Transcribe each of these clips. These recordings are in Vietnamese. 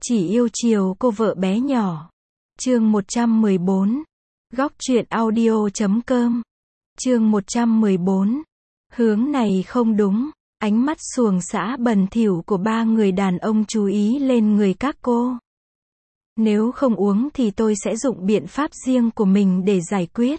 Chỉ yêu chiều cô vợ bé nhỏ. Chương 114. Góc truyện audio.com. Chương 114. Hướng này không đúng. Ánh mắt xuồng xã bẩn thỉu của ba người đàn ông chú ý lên người các cô. Nếu không uống thì tôi sẽ dụng biện pháp riêng của mình để giải quyết.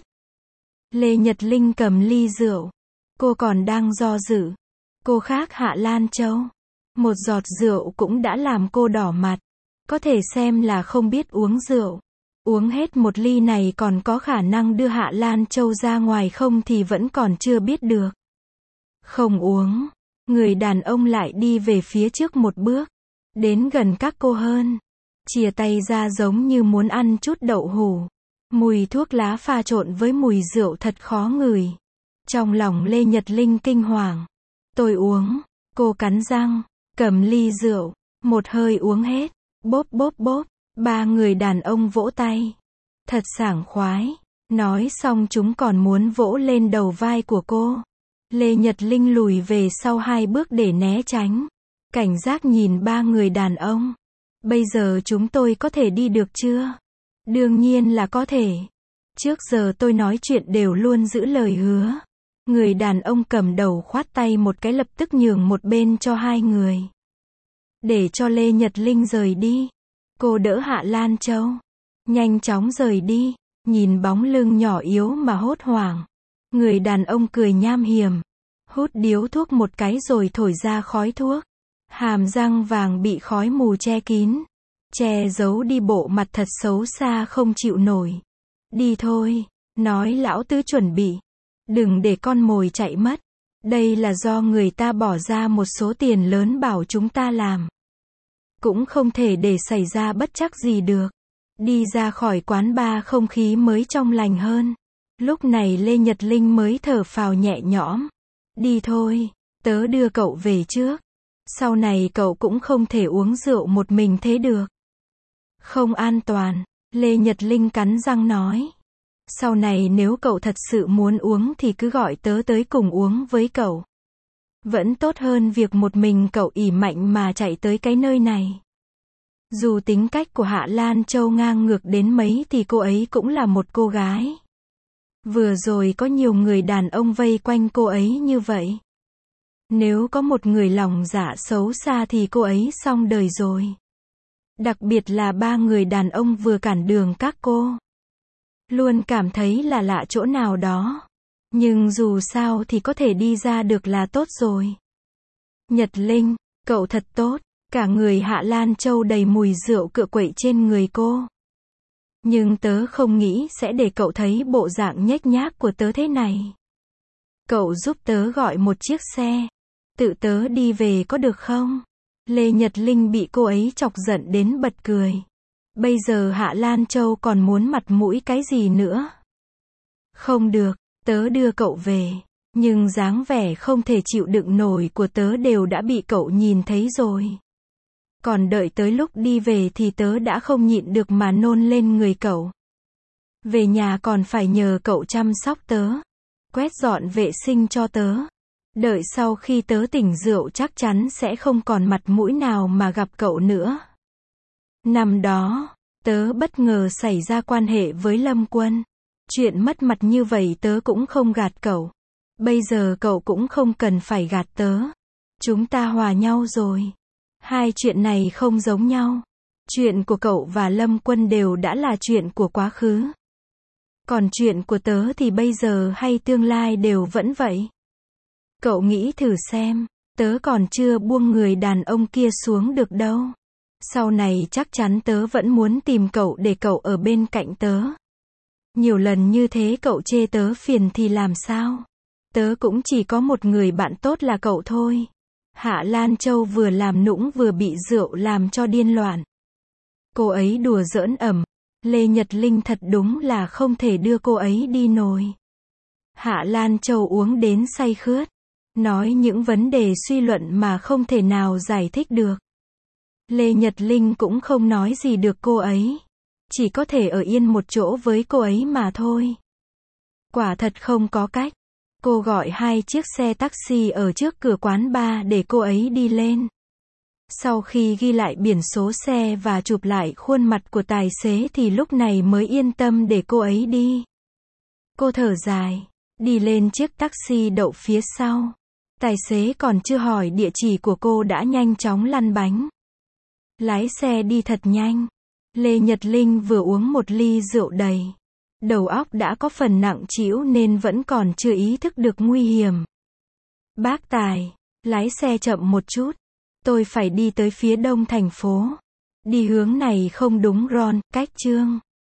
Lê Nhật Linh cầm ly rượu. Cô còn đang do dự. Cô khác Hạ Lan Châu. Một giọt rượu cũng đã làm cô đỏ mặt. Có thể xem là không biết uống rượu. Uống hết một ly này còn có khả năng đưa Hạ Lan Châu ra ngoài không thì vẫn còn chưa biết được. Không uống. Người đàn ông lại đi về phía trước một bước. Đến gần các cô hơn. Chìa tay ra giống như muốn ăn chút đậu hủ. Mùi thuốc lá pha trộn với mùi rượu thật khó ngửi. Trong lòng Lê Nhật Linh kinh hoàng. Tôi uống. Cô cắn răng. Cầm ly rượu. Một hơi uống hết. Bốp bốp bốp. Ba người đàn ông vỗ tay. Thật sảng khoái. Nói xong chúng còn muốn vỗ lên đầu vai của cô. Lê Nhật Linh lùi về sau 2 bước để né tránh. Cảnh giác nhìn ba người đàn ông. Bây giờ chúng tôi có thể đi được chưa? Đương nhiên là có thể. Trước giờ tôi nói chuyện đều luôn giữ lời hứa. Người đàn ông cầm đầu khoát tay một cái lập tức nhường một bên cho 2 người. Để cho Lê Nhật Linh rời đi. Cô đỡ Hạ Lan Châu. Nhanh chóng rời đi. Nhìn bóng lưng nhỏ yếu mà hốt hoảng. Người đàn ông cười nham hiểm. Hút điếu thuốc một cái rồi thổi ra khói thuốc. Hàm răng vàng bị khói mù che kín. Che giấu đi bộ mặt thật xấu xa không chịu nổi. Đi thôi. Nói lão tứ chuẩn bị. Đừng để con mồi chạy mất. Đây là do người ta bỏ ra một số tiền lớn bảo chúng ta làm. Cũng không thể để xảy ra bất trắc gì được. Đi ra khỏi quán bar không khí mới trong lành hơn. Lúc này Lê Nhật Linh mới thở phào nhẹ nhõm. Đi thôi, tớ đưa cậu về trước. Sau này cậu cũng không thể uống rượu một mình thế được. Không an toàn, Lê Nhật Linh cắn răng nói. Sau này nếu cậu thật sự muốn uống thì cứ gọi tớ tới cùng uống với cậu. Vẫn tốt hơn việc một mình cậu ỷ mạnh mà chạy tới cái nơi này. Dù tính cách của Hạ Lan Châu ngang ngược đến mấy thì cô ấy cũng là một cô gái. Vừa rồi có nhiều người đàn ông vây quanh cô ấy như vậy. Nếu có một người lòng dạ xấu xa thì cô ấy xong đời rồi. Đặc biệt là 3 người đàn ông vừa cản đường các cô. Luôn cảm thấy là lạ chỗ nào đó. Nhưng dù sao thì có thể đi ra được là tốt rồi. Nhật Linh, cậu thật tốt. Cả người Hạ Lan Châu đầy mùi rượu cựa quậy trên người cô. Nhưng tớ không nghĩ sẽ để cậu thấy bộ dạng nhếch nhác của tớ thế này. Cậu giúp tớ gọi một chiếc xe. Tự tớ đi về có được không? Lê Nhật Linh bị cô ấy chọc giận đến bật cười. Bây giờ Hạ Lan Châu còn muốn mặt mũi cái gì nữa? Không được, tớ đưa cậu về. Nhưng dáng vẻ không thể chịu đựng nổi của tớ đều đã bị cậu nhìn thấy rồi. Còn đợi tới lúc đi về thì tớ đã không nhịn được mà nôn lên người cậu. Về nhà còn phải nhờ cậu chăm sóc tớ. Quét dọn vệ sinh cho tớ. Đợi sau khi tớ tỉnh rượu chắc chắn sẽ không còn mặt mũi nào mà gặp cậu nữa. Năm đó, tớ bất ngờ xảy ra quan hệ với Lâm Quân. Chuyện mất mặt như vậy tớ cũng không gạt cậu. Bây giờ cậu cũng không cần phải gạt tớ. Chúng ta hòa nhau rồi. 2 chuyện này không giống nhau. Chuyện của cậu và Lâm Quân đều đã là chuyện của quá khứ. Còn chuyện của tớ thì bây giờ hay tương lai đều vẫn vậy. Cậu nghĩ thử xem, tớ còn chưa buông người đàn ông kia xuống được đâu. Sau này chắc chắn tớ vẫn muốn tìm cậu để cậu ở bên cạnh tớ. Nhiều lần như thế cậu chê tớ phiền thì làm sao? Tớ cũng chỉ có một người bạn tốt là cậu thôi. Hạ Lan Châu vừa làm nũng vừa bị rượu làm cho điên loạn. Cô ấy đùa giỡn ầm. Lê Nhật Linh thật đúng là không thể đưa cô ấy đi nổi. Hạ Lan Châu uống đến say khướt. Nói những vấn đề suy luận mà không thể nào giải thích được. Lê Nhật Linh cũng không nói gì được cô ấy. Chỉ có thể ở yên một chỗ với cô ấy mà thôi. Quả thật không có cách. Cô gọi 2 chiếc xe taxi ở trước cửa quán bar để cô ấy đi lên. Sau khi ghi lại biển số xe và chụp lại khuôn mặt của tài xế thì lúc này mới yên tâm để cô ấy đi. Cô thở dài, đi lên chiếc taxi đậu phía sau. Tài xế còn chưa hỏi địa chỉ của cô đã nhanh chóng lăn bánh. Lái xe đi thật nhanh. Lê Nhật Linh vừa uống một ly rượu đầy. Đầu óc đã có phần nặng trĩu nên vẫn còn chưa ý thức được nguy hiểm. Bác Tài, lái xe chậm một chút. Tôi phải đi tới phía đông thành phố. Đi hướng này không đúng Ron, cách Trương.